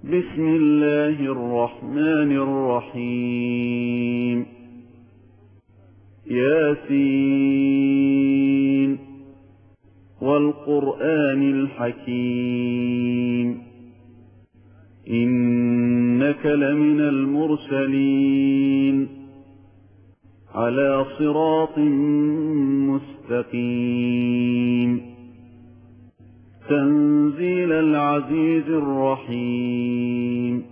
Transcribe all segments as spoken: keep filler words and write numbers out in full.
بسم الله الرحمن الرحيم ياسين والقرآن الحكيم إنك لمن المرسلين على صراط مستقيم تنزيل العزيز الرحيم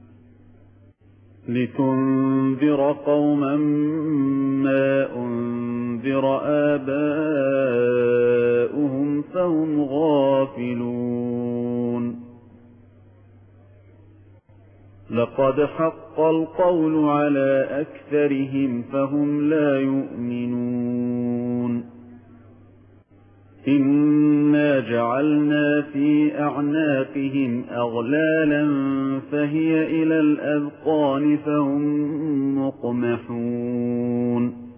لتنذر قوما ما أنذر آباؤهم فهم غافلون لقد حق القول على أكثرهم فهم لا يؤمنون إنا جعلنا في أعناقهم أغلالا فهي إلى الأذقان فهم مقمحون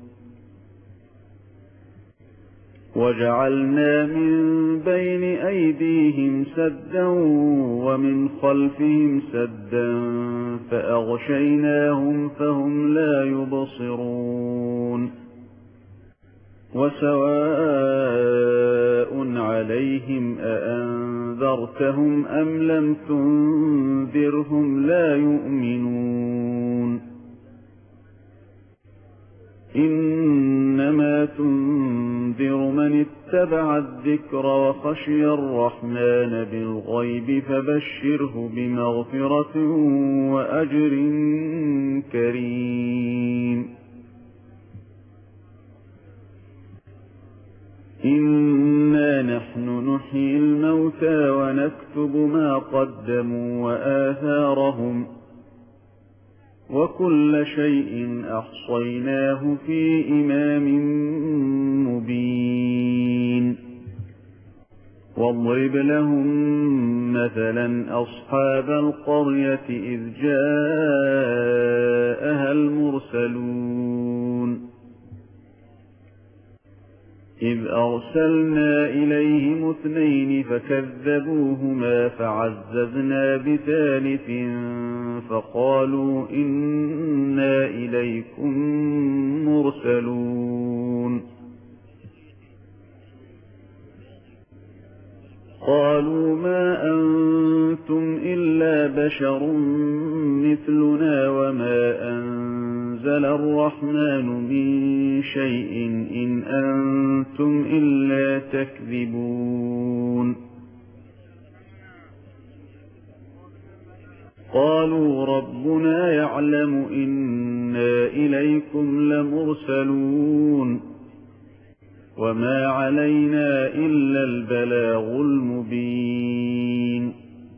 وجعلنا من بين أيديهم سدا ومن خلفهم سدا فأغشيناهم فهم لا يبصرون وسواء عليهم أأنذرتهم أم لم تنذرهم لا يؤمنون إنما تنذر من اتبع الذكر وخشي الرحمن بالغيب فبشره بمغفرة وأجر كريم إنا نحن نحيي الموتى ونكتب ما قدموا وآثارهم وكل شيء أحصيناه في إمام مبين واضرب لهم مثلا أصحاب القرية إذ جاءها المرسلون إذ أرسلنا إليهم اثنين فكذبوهما فعززنا بثالث فقالوا إنا إليكم مرسلون قالوا ما أنتم إلا بشر مثلنا وما أنزل الرحمن من شيء إن أنتم إلا تكذبون قالوا ربنا يعلم إنا إليكم لمرسلون وما علينا إلا البلاغ المبين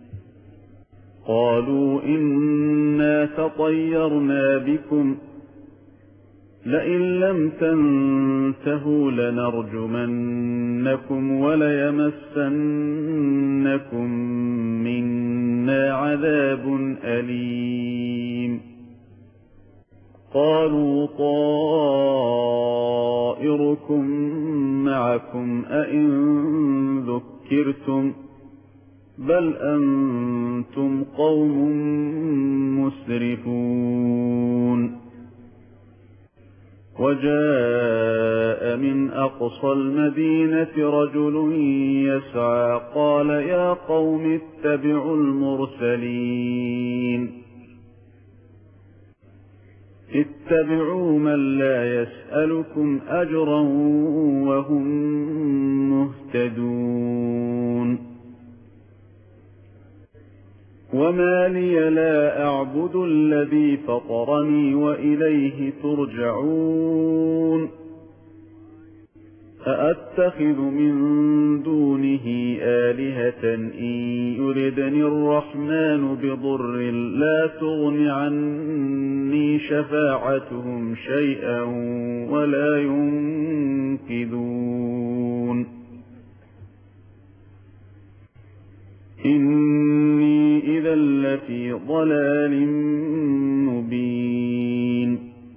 قالوا إنا تطيرنا بكم لئن لم تنتهوا لنرجمنكم وليمسنكم منا عذاب أليم قالوا طائركم معكم أئن ذكرتم بل أنتم قوم مسرفون وجاء من أقصى المدينة رجل يسعى قال يا قوم اتبعوا المرسلين اتبعوا من لا يسألكم أجرا وهم مهتدون وما لي لا أعبد الذي فطرني وإليه ترجعون أأتخذ من دونه آلهة إن يردني الرحمن بضر لا تغن عني شفاعتهم شيئا ولا ينقذون إني إذا لفي ضلال مبين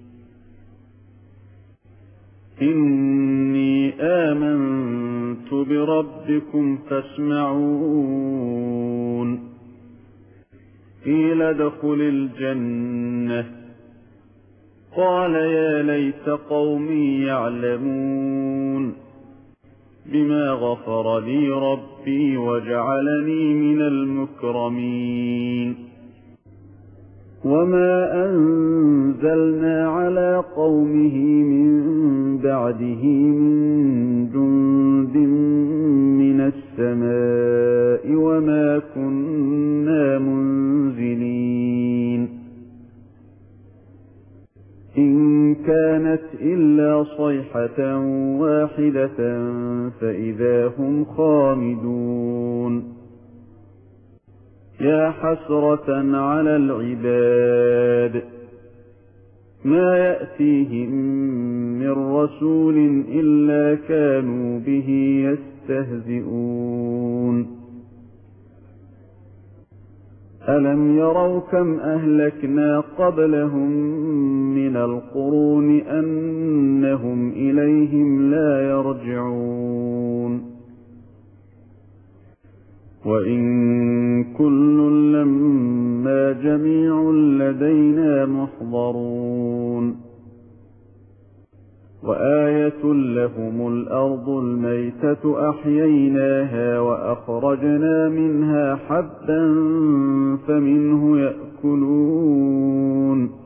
إني آمنت بربكم فاسمعون قيل ادخل الجنة قال يا ليت قومي يعلمون بما غفر لي ربي وجعلني من المكرمين وما أنزلنا على قومه من بعده من جند من السماء وما كنا منزلين إن كانت إلا صيحة واحدة فإذا هم خامدون يا حسرة على العباد ما يأتيهم من رسول إلا كانوا به يستهزئون ألم يروا كم أهلكنا قبلهم من القرون أنهم إليهم لا يرجعون وإن كل لما جميع لدينا محضرون وآية لهم الأرض الميتة أحييناها وأخرجنا منها حبا فمنه يأكلون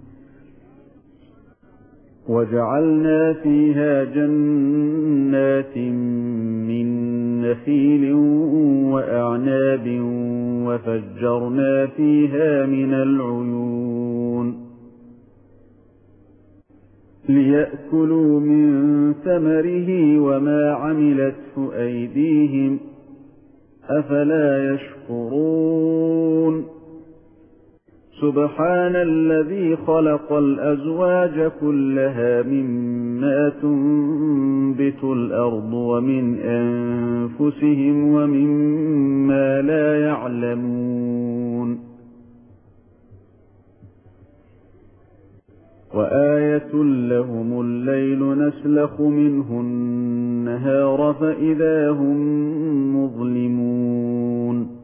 وجعلنا فيها جنات من نخيل وأعناب وفجرنا فيها من العيون ليأكلوا من ثمره وما عملته أيديهم أفلا يشكرون سبحان الذي خلق الأزواج كلها مما تنبت الأرض ومن أنفسهم ومما لا يعلمون وآية لهم الليل نسلخ منه النهار فإذا هم مظلمون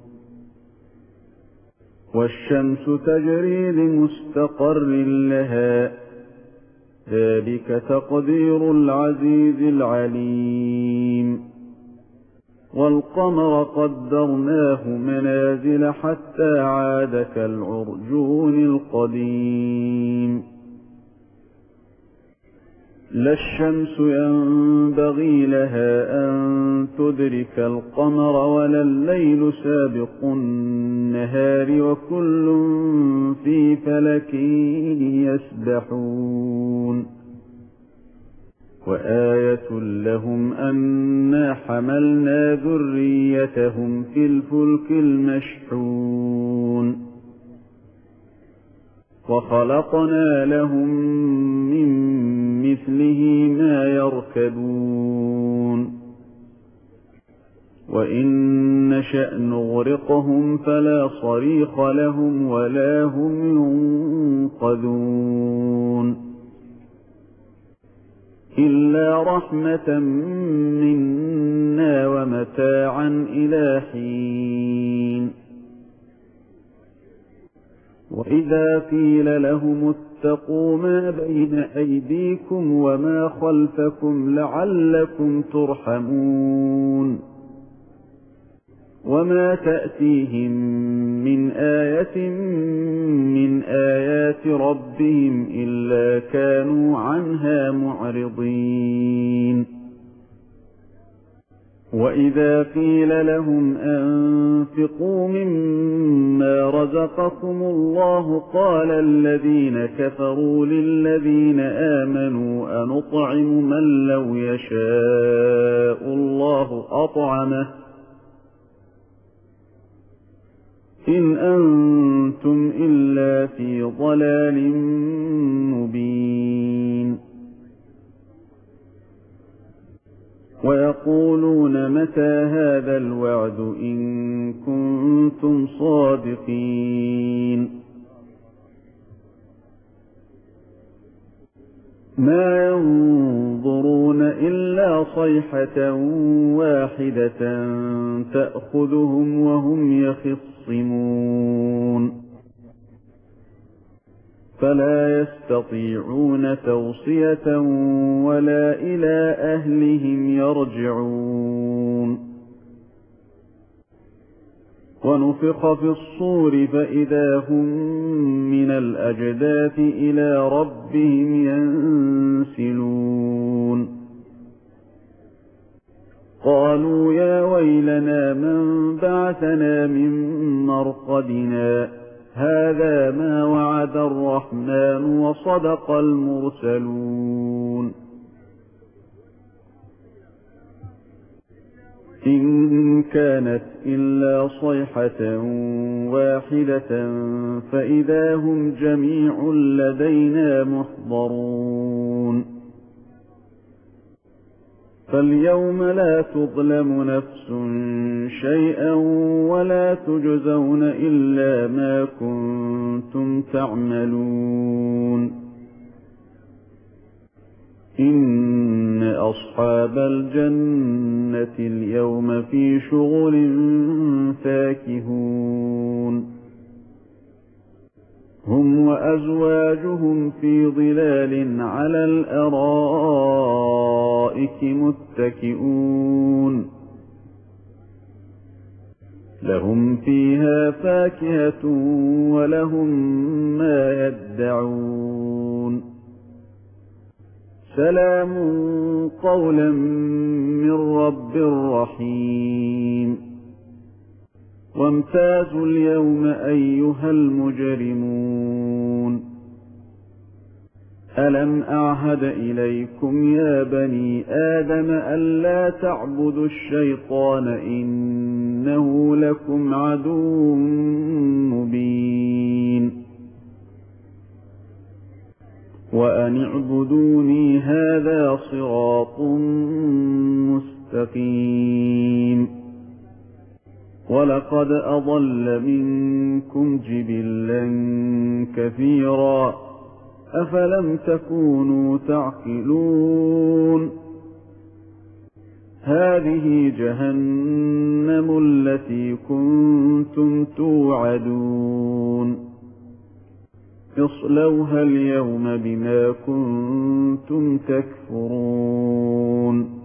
والشمس تجري لمستقر لها ذلك تقدير العزيز العليم والقمر قدرناه منازل حتى عاد كالعرجون القديم لا الشمس ينبغي لها أن تدرك القمر ولا الليل سابق النهار وكل في فلك يسبحون وآية لهم أنا حملنا ذريتهم في الفلك المشحون وخلقنا لهم من مثله ما يركبون وإن نشأ نغرقهم فلا صريخ لهم ولا هم ينقذون إلا رحمة منا ومتاعا إلى حين وإذا قيل لهم اتقوا ما بين أيديكم وما خلفكم لعلكم ترحمون وما تأتيهم من آية من آيات ربهم إلا كانوا عنها معرضين وإذا قيل لهم أنفقوا مما رزقكم الله قال الذين كفروا للذين آمنوا أنطعم من لو يشاء الله أطعمه إن أنتم إلا في ضلال مبين ويقولون متى هذا الوعد إن كنتم صادقين ما ينظرون إلا صيحة واحدة تأخذهم وهم يخصمون فلا يستطيعون توصية ولا إلى أهلهم يرجعون ونفخ في الصور فإذا هم من الأجداث إلى ربهم ينسلون قالوا يا ويلنا من بعثنا من مرقدنا هذا ما وعد الرحمن وصدق المرسلون إن كانت إلا صيحة واحدة فإذا هم جميع لدينا محضرون فاليوم لا تظلم نفس شيئا ولا تجزون إلا ما كنتم تعملون إن أصحاب الجنة اليوم في شغل فاكهون هم وأزواجهم في ظلال على الأرائك متكئون لهم فيها فاكهة ولهم ما يدعون سلام قولا من رب رحيم وامتازوا اليوم أيها المجرمون ألم أعهد إليكم يا بني آدم ألا تعبدوا الشيطان إنه لكم عدو مبين وأن اعبدوني هذا صراط مستقيم ولقد أضل منكم جبلا كثيرا أفلم تكونوا تعقلون هذه جهنم التي كنتم توعدون اصلوها اليوم بما كنتم تكفرون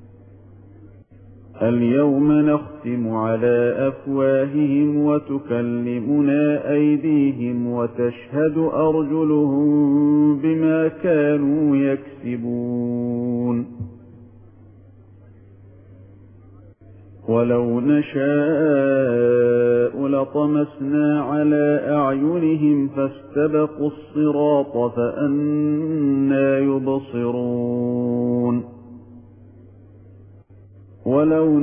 اليوم نختم على أفواههم وتكلمنا أيديهم وتشهد أرجلهم بما كانوا يكسبون ولو نشاء لطمسنا على أعينهم فاستبقوا الصراط فأنى يبصرون ولو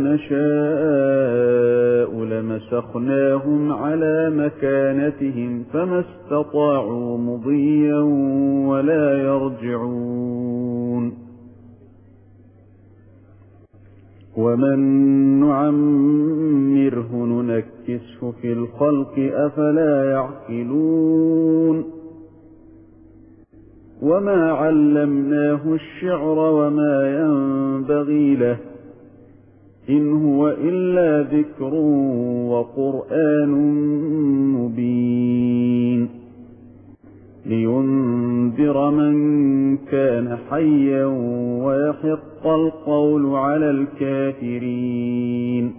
نشاء لمسخناهم على مكانتهم فما استطاعوا مضيا ولا يرجعون ومن نعمره ننكسه في الخلق أفلا يعقلون وما علمناه الشعر وما ينبغي له إن هو إلا ذكر وقرآن مبين لينذر من كان حيا ويحق القول على الكافرين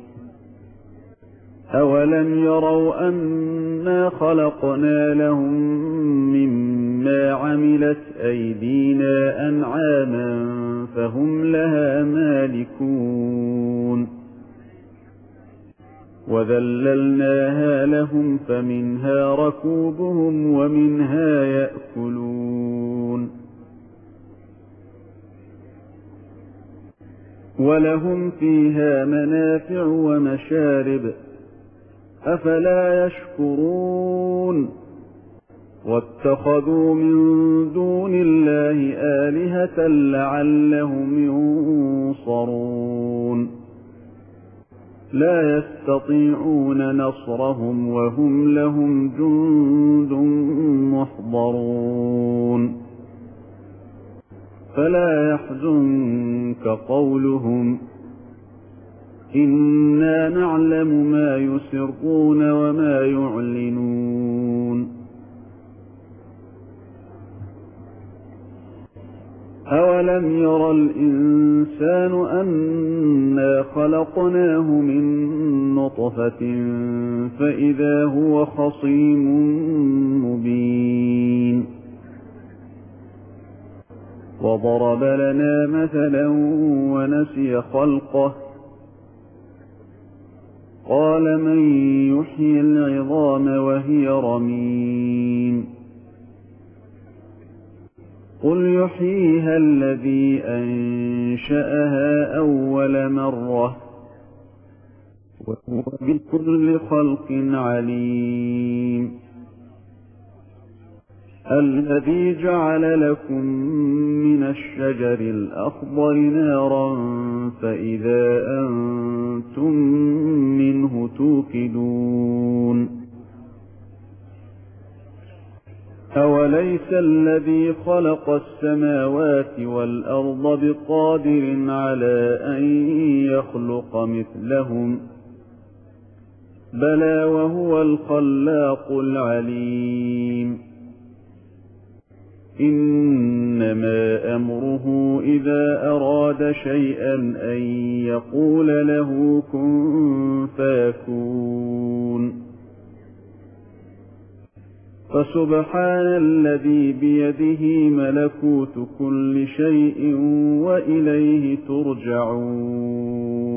أولم يروا أنا خلقنا لهم مما عملت أيدينا أنعاما فهم لها مالكون وذللناها لهم فمنها ركوبهم ومنها يأكلون ولهم فيها منافع ومشارب أفلا يشكرون واتخذوا من دون الله آلهة لعلهم ينصرون لا يستطيعون نصرهم وهم لهم جند محضرون فلا يحزنك قولهم إنا نعلم ما يسرون وما يعلنون أولم ير الإنسان أنا خلقناه من نطفة فإذا هو خصيم مبين وضرب لنا مثلا ونسي خلقه قال من يحيي العظام وهي رميم قل يحييها الذي أنشأها أول مرة وهو بكل خلق عليم الذي جعل لكم من الشجر الأخضر نارا فإذا أنتم منه توقدون أوليس الذي خلق السماوات والأرض بقادر على أن يخلق مثلهم بلى وهو الخلاق العليم إنما أمره إذا أراد شيئا أن يقول له كن فيكون فسبحان الذي بيده ملكوت كل شيء وإليه ترجعون